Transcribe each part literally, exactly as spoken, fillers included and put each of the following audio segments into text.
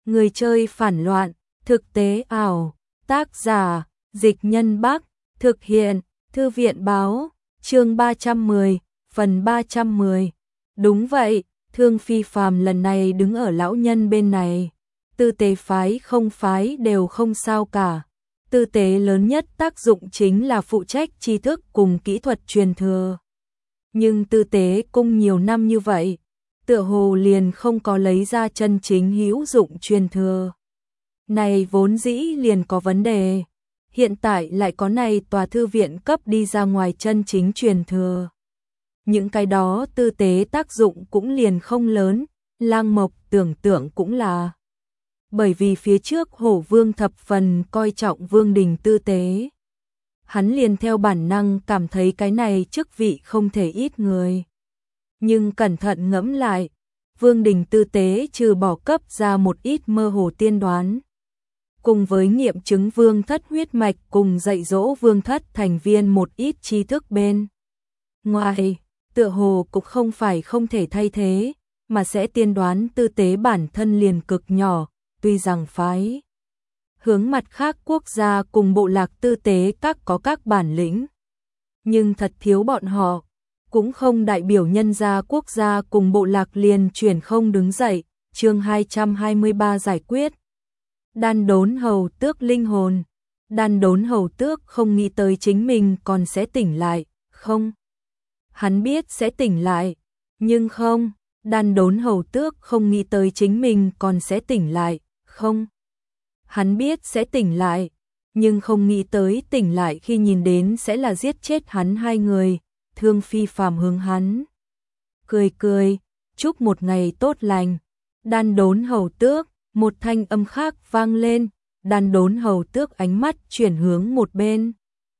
Người chơi phản loạn, thực tế ảo, tác giả, Dịch Nhân Bắc, thực hiện, Thư viện báo, chương ba trăm mười, phần ba trăm mười. Đúng vậy, Thương Phi Phàm lần này đứng ở lão nhân bên này. Tư tế phái không phái đều không sao cả. Tư tế lớn nhất tác dụng chính là phụ trách tri thức cùng kỹ thuật truyền thừa. Nhưng tư tế cung nhiều năm như vậy, tựa hồ liền không có lấy ra chân chính hữu dụng truyền thừa. Này vốn dĩ liền có vấn đề, hiện tại lại có này tòa thư viện cấp đi ra ngoài chân chính truyền thừa. Những cái đó tư tế tác dụng cũng liền không lớn, Lang Mộc tưởng tượng cũng là. Bởi vì phía trước Hổ Vương thập phần coi trọng Vương Đình tư tế. Hắn liền theo bản năng cảm thấy cái này chức vị không thể ít người. Nhưng cẩn thận ngẫm lại, Vương Đình tư tế trừ bỏ cấp ra một ít mơ hồ tiên đoán. Cùng với nghiệm chứng vương thất huyết mạch cùng dạy dỗ vương thất thành viên một ít tri thức bên. Ngoài, tựa hồ cũng không phải không thể thay thế, mà sẽ tiên đoán tư tế bản thân liền cực nhỏ, tuy rằng phái. Hướng mặt khác quốc gia cùng bộ lạc tư tế các có các bản lĩnh. Nhưng thật thiếu bọn họ, cũng không đại biểu nhân gia quốc gia cùng bộ lạc liền chuyển không đứng dậy, chương hai trăm hai mươi ba giải quyết. Đan đốn hầu tước linh hồn. Đan đốn hầu tước không nghĩ tới chính mình còn sẽ tỉnh lại, không? Hắn biết sẽ tỉnh lại, nhưng không, đan đốn hầu tước không nghĩ tới chính mình còn sẽ tỉnh lại, không? Hắn biết sẽ tỉnh lại, nhưng không nghĩ tới tỉnh lại khi nhìn đến sẽ là giết chết hắn hai người. Thương Phi Phàm hướng hắn cười cười, chúc một ngày tốt lành. Đan đốn hầu tước, một thanh âm khác vang lên, đan đốn hầu tước ánh mắt chuyển hướng một bên.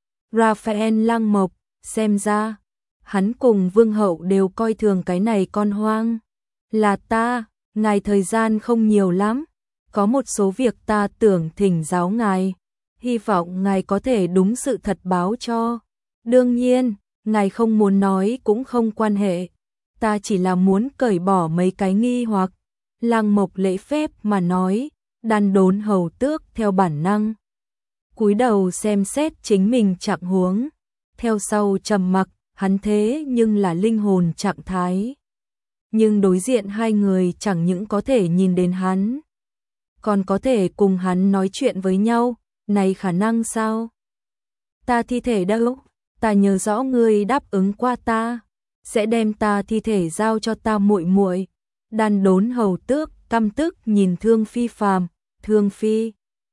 Raphael Lang Mộc, xem ra, hắn cùng vương hậu đều coi thường cái này con hoang. Là ta, ngài thời gian không nhiều lắm, có một số việc ta tưởng thỉnh giáo ngài, hy vọng ngài có thể đúng sự thật báo cho. Đương nhiên, ngài không muốn nói cũng không quan hệ, ta chỉ là muốn cởi bỏ mấy cái nghi hoặc. Lang Mộc lễ phép mà nói, đan đốn hầu tước theo bản năng. Cúi đầu xem xét chính mình trạng huống, theo sau trầm mặc, hắn thế nhưng là linh hồn trạng thái. Nhưng đối diện hai người chẳng những có thể nhìn đến hắn, còn có thể cùng hắn nói chuyện với nhau, này khả năng sao? Ta thi thể đâu? Ta nhớ rõ ngươi đáp ứng qua ta, sẽ đem ta thi thể giao cho ta muội muội. Đan đốn hầu tước căm tức nhìn Thương Phi Phàm, Thương Phi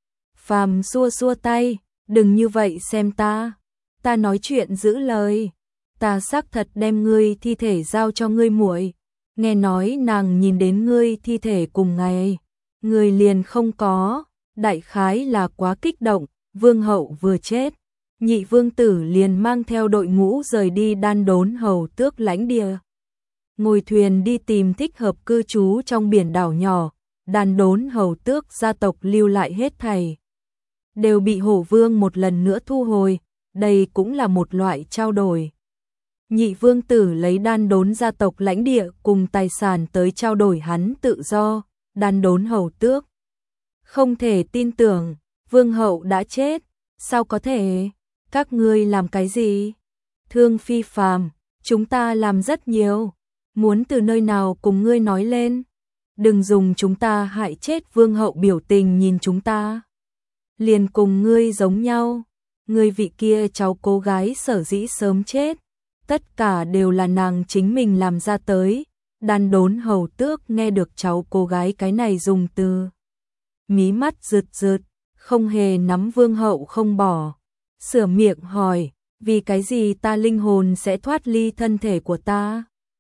Phàm xua xua tay, đừng như vậy xem ta, ta nói chuyện giữ lời, ta xác thật đem ngươi thi thể giao cho ngươi muội, nghe nói nàng nhìn đến ngươi thi thể cùng ngày, ngươi liền không có, đại khái là quá kích động, vương hậu vừa chết, nhị vương tử liền mang theo đội ngũ rời đi đan đốn hầu tước lãnh địa. Ngồi thuyền đi tìm thích hợp cư trú trong biển đảo nhỏ, đan đốn hầu tước gia tộc lưu lại hết thảy. Đều bị hổ vương một lần nữa thu hồi, đây cũng là một loại trao đổi. Nhị vương tử lấy đan đốn gia tộc lãnh địa cùng tài sản tới trao đổi hắn tự do, đan đốn hầu tước. Không thể tin tưởng, vương hậu đã chết, sao có thể, các ngươi làm cái gì? Thương Phi Phàm, chúng ta làm rất nhiều. Muốn từ nơi nào cùng ngươi nói lên, đừng dùng chúng ta hại chết vương hậu biểu tình nhìn chúng ta. Liền cùng ngươi giống nhau, ngươi vị kia cháu cô gái sở dĩ sớm chết, tất cả đều là nàng chính mình làm ra tới. Đan đốn hầu tước nghe được cháu cô gái cái này dùng từ. Mí mắt rực rực, không hề nắm vương hậu không bỏ. Sửa miệng hỏi, vì cái gì ta linh hồn sẽ thoát ly thân thể của ta?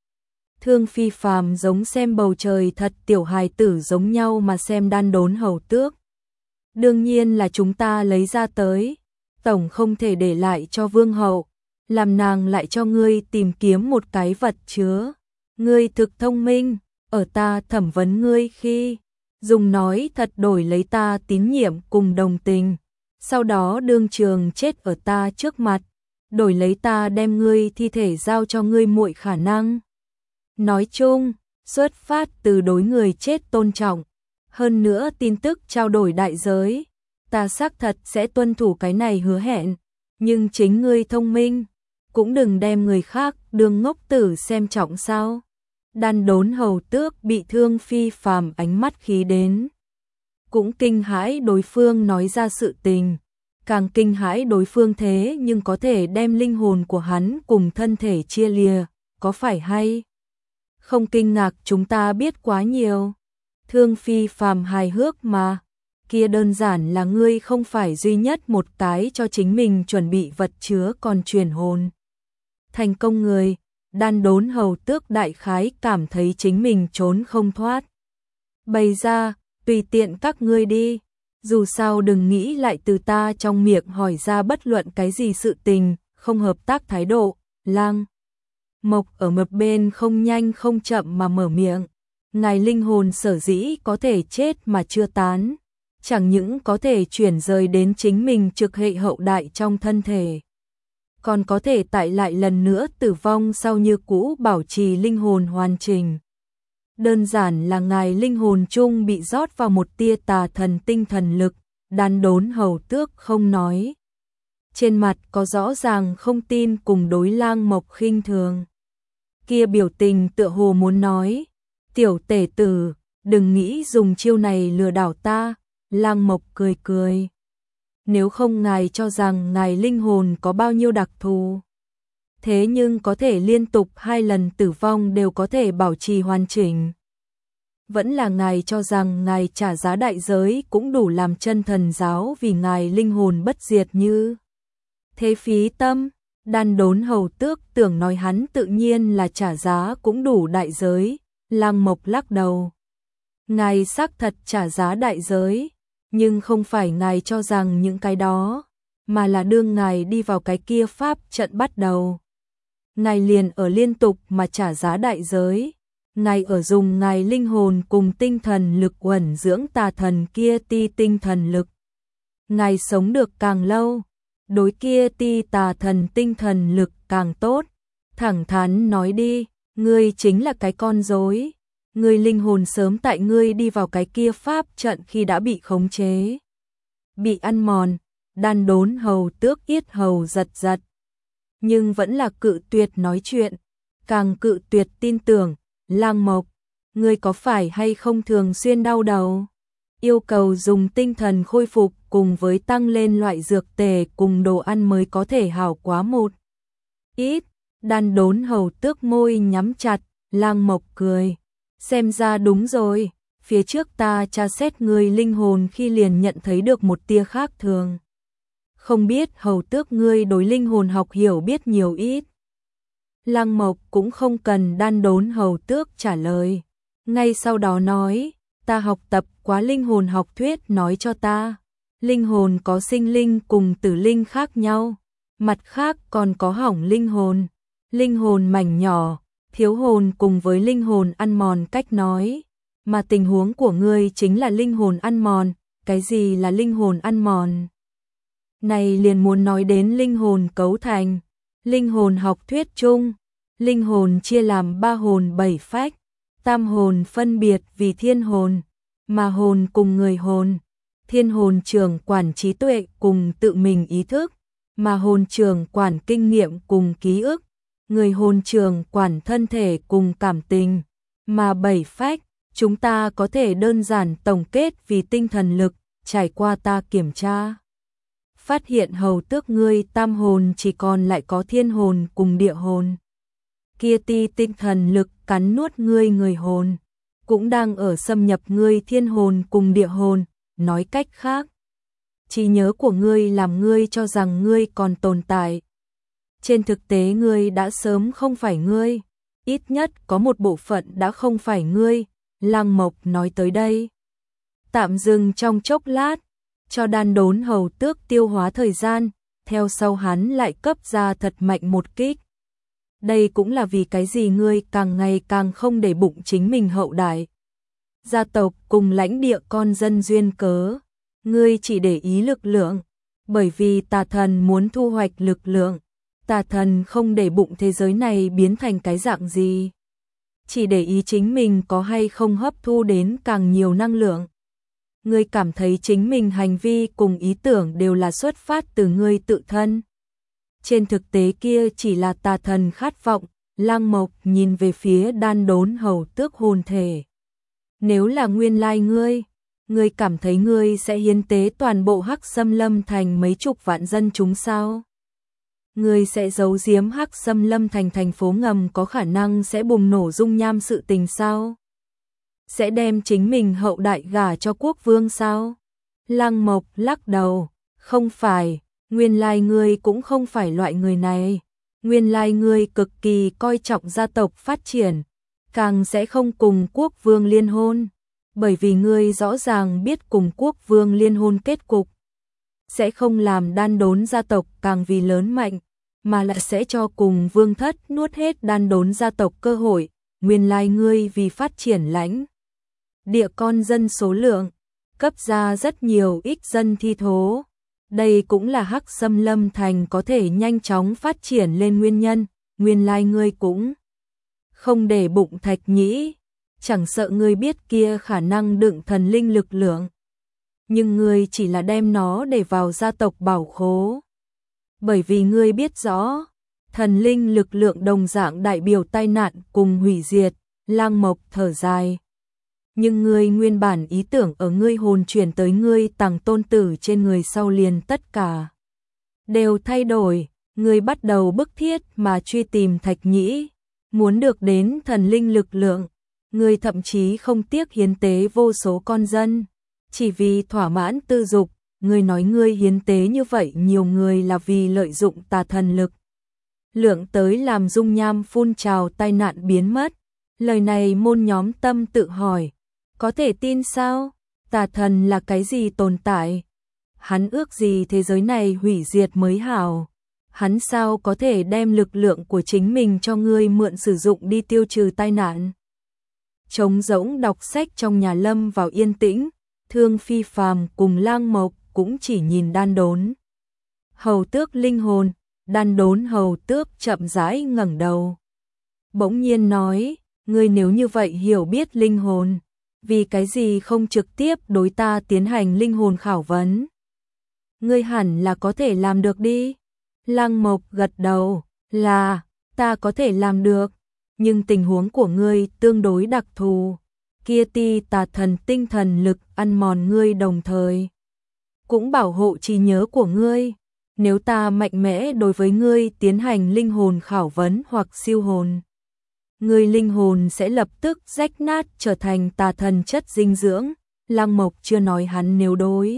Thương Phi Phàm giống xem bầu trời thật tiểu hài tử giống nhau mà xem đan đốn hầu tước. Đương nhiên là chúng ta lấy ra tới, tổng không thể để lại cho vương hậu, làm nàng lại cho ngươi tìm kiếm một cái vật chứa. Ngươi thực thông minh, ở ta thẩm vấn ngươi khi, dùng nói thật đổi lấy ta tín nhiệm cùng đồng tình, sau đó đương trường chết ở ta trước mặt, đổi lấy ta đem ngươi thi thể giao cho ngươi muội khả năng. Nói chung, xuất phát từ đối người chết tôn trọng, Hơn nữa tin tức trao đổi đại giới, ta xác thật sẽ tuân thủ cái này hứa hẹn, nhưng chính ngươi thông minh, cũng đừng đem người khác đương ngốc tử xem trọng sao. Đan Đốn Hầu Tước bị thương phi phàm, ánh mắt khí đến. Cũng kinh hãi đối phương nói ra sự tình, càng kinh hãi đối phương thế nhưng có thể đem linh hồn của hắn cùng thân thể chia lìa, có phải hay không kinh ngạc chúng ta biết quá nhiều. Thương phi phàm hài hước mà, kia đơn giản là ngươi không phải duy nhất một cái cho chính mình chuẩn bị vật chứa còn truyền hồn thành công người. Đan Đốn Hầu Tước đại khái cảm thấy chính mình trốn không thoát. Bày ra, tùy tiện các ngươi đi, dù sao đừng nghĩ lại từ ta trong miệng hỏi ra bất luận cái gì sự tình, không hợp tác thái độ. Lang Mộc ở một bên không nhanh không chậm mà mở miệng, ngài linh hồn sở dĩ có thể chết mà chưa tán, chẳng những có thể chuyển rời đến chính mình trực hệ hậu đại trong thân thể, còn có thể tại lại lần nữa tử vong sau như cũ bảo trì linh hồn hoàn chỉnh. Đơn giản là ngài linh hồn chung bị rót vào một tia tà thần tinh thần lực. Đan Đốn Hầu Tước không nói, trên mặt có rõ ràng không tin cùng đối Lang Mộc khinh thường. Kia biểu tình tựa hồ muốn nói, tiểu tể tử, đừng nghĩ dùng chiêu này lừa đảo ta. Lang Mộc cười cười, nếu không ngài cho rằng ngài linh hồn có bao nhiêu đặc thù, thế nhưng có thể liên tục hai lần tử vong đều có thể bảo trì hoàn chỉnh. Vẫn là ngài cho rằng ngài trả giá đại giới cũng đủ làm chân thần giáo vì ngài linh hồn bất diệt như thế phí tâm. Đan Đốn Hầu Tước tưởng nói hắn tự nhiên là trả giá cũng đủ đại giới. Lang Mộc lắc đầu, ngài xác thật trả giá đại giới, nhưng không phải ngài cho rằng những cái đó, mà là đương ngài đi vào cái kia pháp trận bắt đầu, ngài liền ở liên tục mà trả giá đại giới. Ngài ở dùng ngài linh hồn cùng tinh thần lực uẩn dưỡng tà thần kia ti tinh thần lực. Ngài sống được càng lâu, đối kia ti tà thần tinh thần lực càng tốt. Thẳng thắn nói đi, ngươi chính là cái con rối. Ngươi linh hồn sớm tại ngươi đi vào cái kia pháp trận khi đã bị khống chế, bị ăn mòn. Đan Đốn Hầu Tước yết hầu giật giật, nhưng vẫn là cự tuyệt nói chuyện, càng cự tuyệt tin tưởng. Lang Mộc, ngươi có phải hay không thường xuyên đau đầu? Yêu cầu dùng tinh thần khôi phục cùng với tăng lên loại dược tề cùng đồ ăn mới có thể hảo quá một ít. Đan Đốn Hầu Tước môi nhắm chặt. Lang Mộc cười, xem ra đúng rồi, phía trước ta tra xét ngươi linh hồn khi liền nhận thấy được một tia khác thường. Không biết Hầu Tước ngươi đối linh hồn học hiểu biết nhiều ít? Lang Mộc cũng không cần Đan Đốn Hầu Tước trả lời, ngay sau đó nói, ta học tập quá linh hồn học thuyết nói cho ta, linh hồn có sinh linh cùng tử linh khác nhau, mặt khác còn có hỏng linh hồn, linh hồn mảnh nhỏ, thiếu hồn cùng với linh hồn ăn mòn cách nói, mà tình huống của ngươi chính là linh hồn ăn mòn. Cái gì là linh hồn ăn mòn? Này liền muốn nói đến linh hồn cấu thành. Linh hồn học thuyết chung, linh hồn chia làm ba hồn bảy phách, tam hồn phân biệt vì thiên hồn, mà hồn cùng người hồn, thiên hồn trưởng quản trí tuệ cùng tự mình ý thức, mà hồn trưởng quản kinh nghiệm cùng ký ức, người hồn trưởng quản thân thể cùng cảm tình, mà bảy phách, chúng ta có thể đơn giản tổng kết vì tinh thần lực. Trải qua ta kiểm tra, phát hiện Hầu Tước ngươi tam hồn chỉ còn lại có thiên hồn cùng địa hồn. Kia ti tinh thần lực cắn nuốt ngươi người hồn, cũng đang ở xâm nhập ngươi thiên hồn cùng địa hồn. Nói cách khác, trí nhớ của ngươi làm ngươi cho rằng ngươi còn tồn tại. Trên thực tế ngươi đã sớm không phải ngươi, ít nhất có một bộ phận đã không phải ngươi. Lang Mộc nói tới đây, tạm dừng trong chốc lát, cho Đan Đốn Hầu Tước tiêu hóa thời gian, theo sau hắn lại cấp ra thật mạnh một kích. Đây cũng là vì cái gì ngươi càng ngày càng không để bụng chính mình hậu đại, gia tộc cùng lãnh địa con dân duyên cớ, ngươi chỉ để ý lực lượng, bởi vì tà thần muốn thu hoạch lực lượng, tà thần không để bụng thế giới này biến thành cái dạng gì, chỉ để ý chính mình có hay không hấp thu đến càng nhiều năng lượng. Ngươi cảm thấy chính mình hành vi cùng ý tưởng đều là xuất phát từ ngươi tự thân. Trên thực tế kia chỉ là tà thần khát vọng. Lăng Mộc nhìn về phía Đan Đốn Hầu Tước hồn thể. Nếu là nguyên lai ngươi, ngươi cảm thấy ngươi sẽ hiến tế toàn bộ Hắc Xâm Lâm Thành mấy chục vạn dân chúng sao? Ngươi sẽ giấu giếm Hắc Xâm Lâm Thành thành phố ngầm có khả năng sẽ bùng nổ dung nham sự tình sao? Sẽ đem chính mình hậu đại gả cho quốc vương sao? Lăng Mộc lắc đầu, không phải, nguyên lai ngươi cũng không phải loại người này. Nguyên lai ngươi cực kỳ coi trọng gia tộc phát triển, càng sẽ không cùng quốc vương liên hôn, bởi vì ngươi rõ ràng biết cùng quốc vương liên hôn kết cục sẽ không làm Đan Đốn gia tộc càng vì lớn mạnh, mà lại sẽ cho cùng vương thất nuốt hết Đan Đốn gia tộc cơ hội. Nguyên lai ngươi vì phát triển lãnh địa con dân số lượng, cấp ra rất nhiều ít dân thi thố. Đây cũng là Hắc Xâm Lâm Thành có thể nhanh chóng phát triển lên nguyên nhân. Nguyên lai ngươi cũng không để bụng Thạch Nhĩ, chẳng sợ ngươi biết kia khả năng đựng thần linh lực lượng, nhưng ngươi chỉ là đem nó để vào gia tộc bảo khố. Bởi vì ngươi biết rõ, thần linh lực lượng đồng dạng đại biểu tai nạn cùng hủy diệt. Lăng Mộc thở dài. Nhưng ngươi nguyên bản ý tưởng ở ngươi hồn chuyển tới ngươi tàng tôn tử trên người sau liền tất cả đều thay đổi. Ngươi bắt đầu bức thiết mà truy tìm Thạch Nhĩ, muốn được đến thần linh lực lượng. Ngươi thậm chí không tiếc hiến tế vô số con dân, chỉ vì thỏa mãn tư dục. Ngươi nói ngươi hiến tế như vậy nhiều người là vì lợi dụng tà thần lực lượng tới làm dung nham phun trào tai nạn biến mất. Lời này môn nhóm tâm tự hỏi, có thể tin sao? Tà thần là cái gì tồn tại? Hắn ước gì thế giới này hủy diệt mới hảo? Hắn sao có thể đem lực lượng của chính mình cho ngươi mượn sử dụng đi tiêu trừ tai nạn? Trống rỗng đọc sách trong nhà lâm vào yên tĩnh, Thương Phi Phàm cùng Lang Mộc cũng chỉ nhìn Đan Đốn Hầu Tước linh hồn. Đan Đốn Hầu Tước chậm rãi ngẩng đầu, bỗng nhiên nói, ngươi nếu như vậy hiểu biết linh hồn, vì cái gì không trực tiếp đối ta tiến hành linh hồn khảo vấn? Ngươi hẳn là có thể làm được đi. Lăng Mộc gật đầu, là, ta có thể làm được, nhưng tình huống của ngươi tương đối đặc thù. Kia ti tà thần tinh thần lực ăn mòn ngươi đồng thời cũng bảo hộ trí nhớ của ngươi. Nếu ta mạnh mẽ đối với ngươi tiến hành linh hồn khảo vấn hoặc siêu hồn, ngươi linh hồn sẽ lập tức rách nát trở thành tà thần chất dinh dưỡng. Lăng Mộc chưa nói hắn nếu đối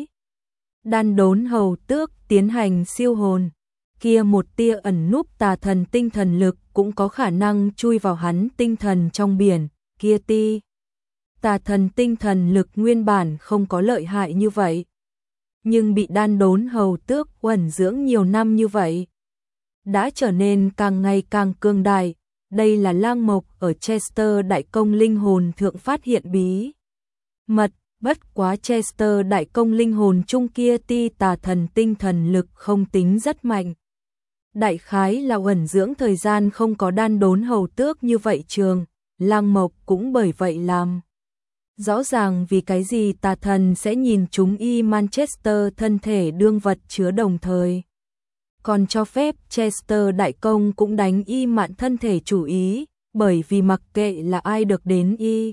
Đan Đốn Hầu Tước tiến hành siêu hồn, kia một tia ẩn núp tà thần tinh thần lực cũng có khả năng chui vào hắn tinh thần trong biển. Kia ti tà thần tinh thần lực nguyên bản không có lợi hại như vậy, nhưng bị Đan Đốn Hầu Tước uẩn dưỡng nhiều năm như vậy, đã trở nên càng ngày càng cường đại. Đây là Lang Mộc ở Chester Đại Công linh hồn thượng phát hiện bí mật. Bất quá Chester Đại Công linh hồn chung kia ti tà thần tinh thần lực không tính rất mạnh, đại khái là uẩn dưỡng thời gian không có Đan Đốn Hầu Tước như vậy trường. Lang Mộc cũng bởi vậy làm rõ ràng vì cái gì tà thần sẽ nhìn chúng y Manchester thân thể đương vật chứa, đồng thời còn cho phép Chester Đại Công cũng đánh y mạn thân thể chủ ý, bởi vì mặc kệ là ai được đến y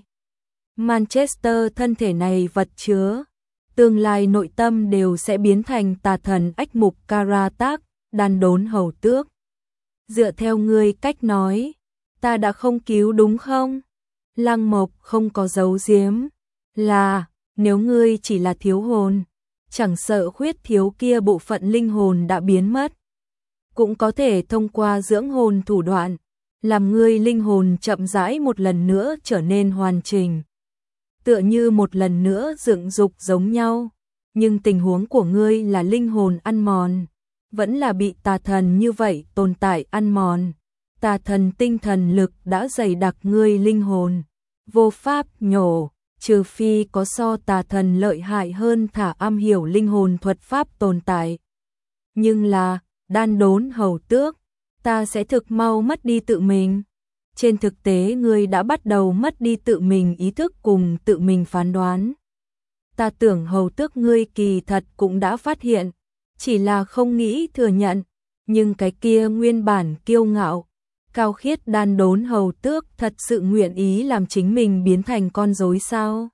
Manchester thân thể này vật chứa, tương lai nội tâm đều sẽ biến thành tà thần ách mục Karatak. Đan Đốn Hầu Tước, dựa theo ngươi cách nói, ta đã không cứu đúng không? Lăng Mộc không có giấu giếm, là, nếu ngươi chỉ là thiếu hồn, chẳng sợ khuyết thiếu kia bộ phận linh hồn đã biến mất, cũng có thể thông qua dưỡng hồn thủ đoạn, làm ngươi linh hồn chậm rãi một lần nữa trở nên hoàn chỉnh, tựa như một lần nữa dựng dục giống nhau. Nhưng tình huống của ngươi là linh hồn ăn mòn, vẫn là bị tà thần như vậy tồn tại ăn mòn. Tà thần tinh thần lực đã dày đặc ngươi linh hồn, vô pháp nhổ, trừ phi có so tà thần lợi hại hơn thả am hiểu linh hồn thuật pháp tồn tại. Nhưng là, Đan Đốn Hầu Tước, ta sẽ thực mau mất đi tự mình. Trên thực tế ngươi đã bắt đầu mất đi tự mình ý thức cùng tự mình phán đoán. ta tưởng hầu tước ngươi kỳ thật cũng đã phát hiện, chỉ là không nghĩ thừa nhận, nhưng cái kia nguyên bản kiêu ngạo, cao khiết đan đốn hầu tước thật sự nguyện ý làm chính mình biến thành con rối sao?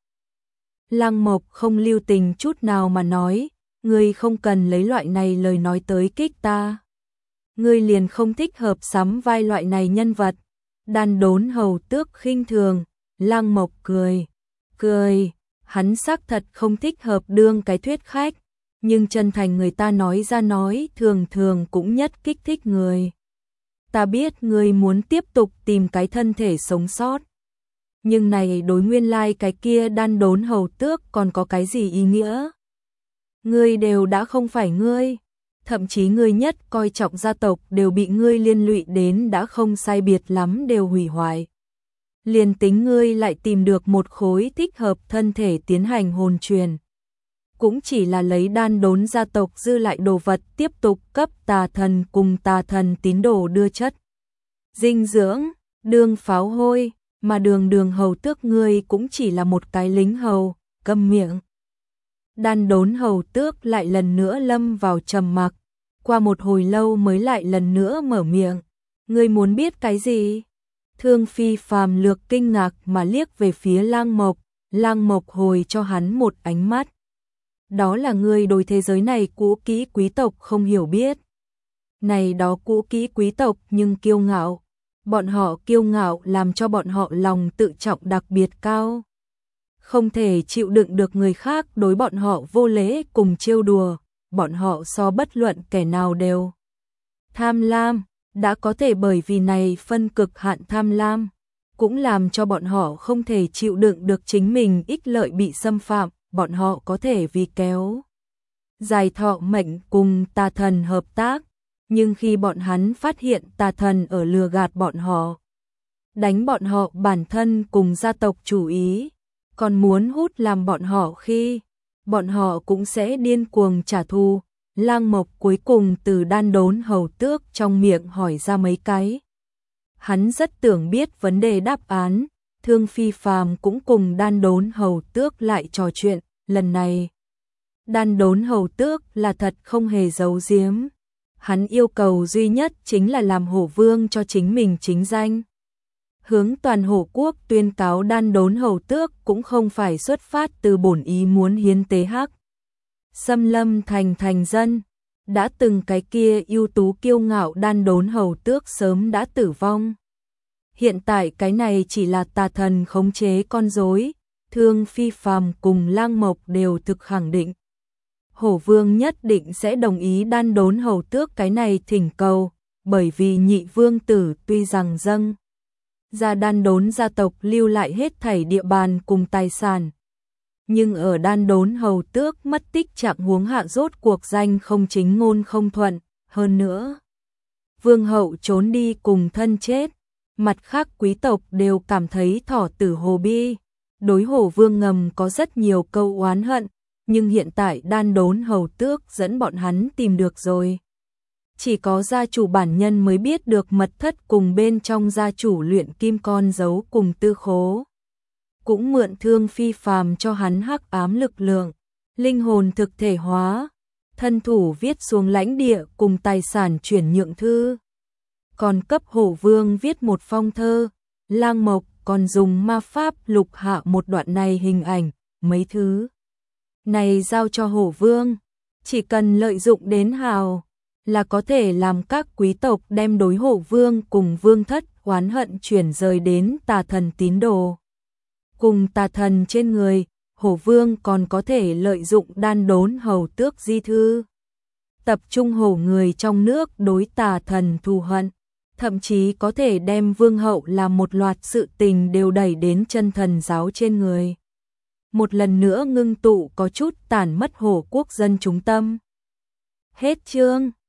Lăng Mộc không lưu tình chút nào mà nói, ngươi không cần lấy loại này lời nói tới kích ta. Ngươi liền không thích hợp sắm vai loại này nhân vật. Đan đốn hầu tước khinh thường, Lăng Mộc cười, cười, hắn xác thật không thích hợp đương cái thuyết khách, nhưng chân thành người ta nói ra nói thường thường cũng nhất kích thích người. Ta biết ngươi muốn tiếp tục tìm cái thân thể sống sót, nhưng này đối nguyên lai cái kia đan đốn hầu tước còn có cái gì ý nghĩa? Ngươi đều đã không phải ngươi, thậm chí ngươi nhất coi trọng gia tộc đều bị ngươi liên lụy đến đã không sai biệt lắm đều hủy hoại. Liền tính ngươi lại tìm được một khối thích hợp thân thể tiến hành hồn truyền, cũng chỉ là lấy đan đốn gia tộc dư lại đồ vật tiếp tục cấp tà thần cùng tà thần tín đồ đưa chất dinh dưỡng, đường pháo hôi, mà đường đường hầu tước ngươi cũng chỉ là một cái lính hầu, câm miệng. Đan đốn hầu tước lại lần nữa lâm vào trầm mặc, qua một hồi lâu mới lại lần nữa mở miệng, ngươi muốn biết cái gì? Thương Phi Phàm lược kinh ngạc mà liếc về phía Lăng Mộc, Lăng Mộc hồi cho hắn một ánh mắt. Đó là ngươi đối thế giới này cũ kỹ quý tộc không hiểu biết. Này đó cũ kỹ quý tộc nhưng kiêu ngạo, bọn họ kiêu ngạo làm cho bọn họ lòng tự trọng đặc biệt cao. Không thể chịu đựng được người khác đối bọn họ vô lễ cùng trêu đùa, bọn họ so bất luận kẻ nào đều tham lam, đã có thể bởi vì này phân cực hạn tham lam, cũng làm cho bọn họ không thể chịu đựng được chính mình ích lợi bị xâm phạm, bọn họ có thể vì kéo dài thọ mệnh cùng tà thần hợp tác, nhưng khi bọn hắn phát hiện tà thần ở lừa gạt bọn họ, đánh bọn họ bản thân cùng gia tộc chủ ý, còn muốn hút làm bọn họ khi, bọn họ cũng sẽ điên cuồng trả thù. Lăng Mộc cuối cùng từ đan đốn hầu tước trong miệng hỏi ra mấy cái. Hắn rất tưởng biết vấn đề đáp án, Thương Phi Phàm cũng cùng đan đốn hầu tước lại trò chuyện, lần này. Đan đốn hầu tước là thật không hề giấu giếm. Hắn yêu cầu duy nhất chính là làm hổ vương cho chính mình chính danh. Hướng toàn hổ quốc tuyên cáo đan đốn hầu tước cũng không phải xuất phát từ bổn ý muốn hiến tế hắc. Xâm lâm thành thành dân, đã từng cái kia ưu tú kiêu ngạo đan đốn hầu tước sớm đã tử vong. Hiện tại cái này chỉ là tà thần khống chế con rối, Thương Phi Phàm cùng Lăng Mộc đều thực khẳng định. Hổ vương nhất định sẽ đồng ý đan đốn hầu tước cái này thỉnh cầu, bởi vì nhị vương tử tuy rằng dâng ra đan đốn gia tộc lưu lại hết thảy địa bàn cùng tài sản, nhưng ở đan đốn hầu tước mất tích trạng huống hạ rốt cuộc danh không chính ngôn không thuận, hơn nữa. Vương hậu trốn đi cùng thân chết, mặt khác quý tộc đều cảm thấy thỏ tử hồ bi, đối hổ vương ngầm có rất nhiều câu oán hận, nhưng hiện tại đan đốn hầu tước dẫn bọn hắn tìm được rồi. Chỉ có gia chủ bản nhân mới biết được mật thất cùng bên trong gia chủ luyện kim con dấu cùng tư khố. Cũng mượn Thương Phi Phàm cho hắn hắc ám lực lượng, linh hồn thực thể hóa, thân thủ viết xuống lãnh địa cùng tài sản chuyển nhượng thư. Còn cấp hổ vương viết một phong thơ, Lăng Mộc còn dùng ma pháp lục hạ một đoạn này hình ảnh, mấy thứ này giao cho hổ vương, chỉ cần lợi dụng đến hào, là có thể làm các quý tộc đem đối hổ vương cùng vương thất oán hận chuyển rời đến tà thần tín đồ. Cùng tà thần trên người, hổ vương còn có thể lợi dụng đan đốn hầu tước di thư. Tập trung hổ người trong nước đối tà thần thù hận, thậm chí có thể đem vương hậu làm một loạt sự tình đều đẩy đến chân thần giáo trên người. Một lần nữa ngưng tụ có chút tàn mất hổ quốc dân chúng tâm. Hết chương.